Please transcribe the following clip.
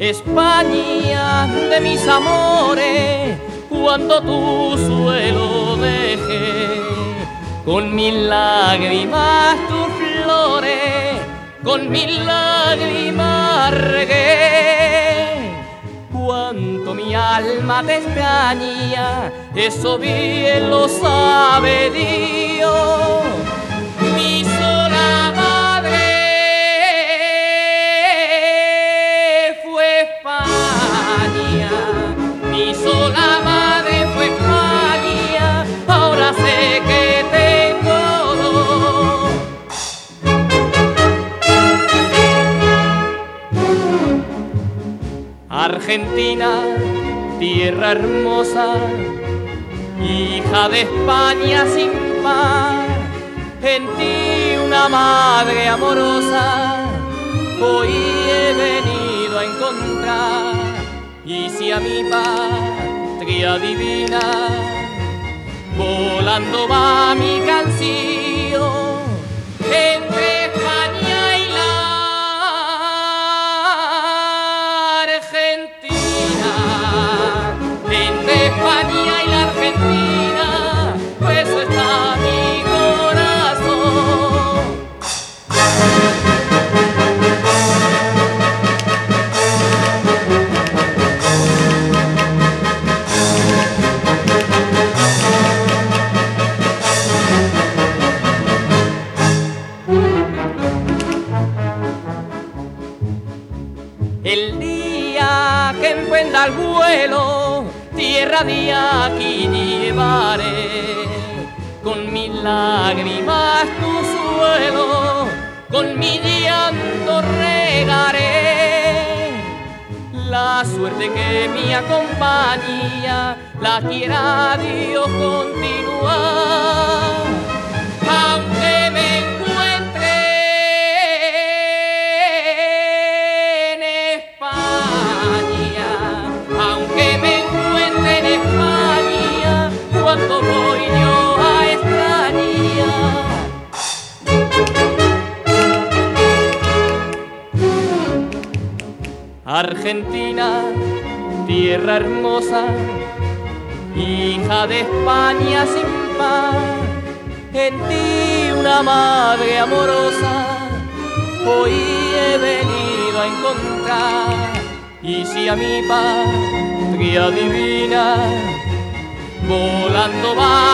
España de mis amores, cuando tu suelo dejé, con mil lágrimas tus flores, con mil lágrimas regué. Cuánto mi alma te extraña, eso bien lo sabe Dios. Mi sola madre fue España, mi sola madre fue España, ahora sé que tengo dos. Argentina, tierra hermosa, hija de España sin par, en ti una madre amorosa, hoy he venido a encontrar. Y si a mi patria divina, volando va mi canción, entre España y la Argentina, entre España y la Argentina, pues está mi corazón. El día que emprenda el vuelo, tierra de aquí llevaré, con mis lágrimas tu suelo, con mi llanto regaré. La suerte que me acompaña, la quiera Dios continuar, aunque me encuentre en España, aunque me encuentre en España, cuando voy yo a extrañar. Argentina, tierra hermosa, hija de España sin par, en ti una madre amorosa, hoy he venido a encontrar. Y si a mi patria divina, volando va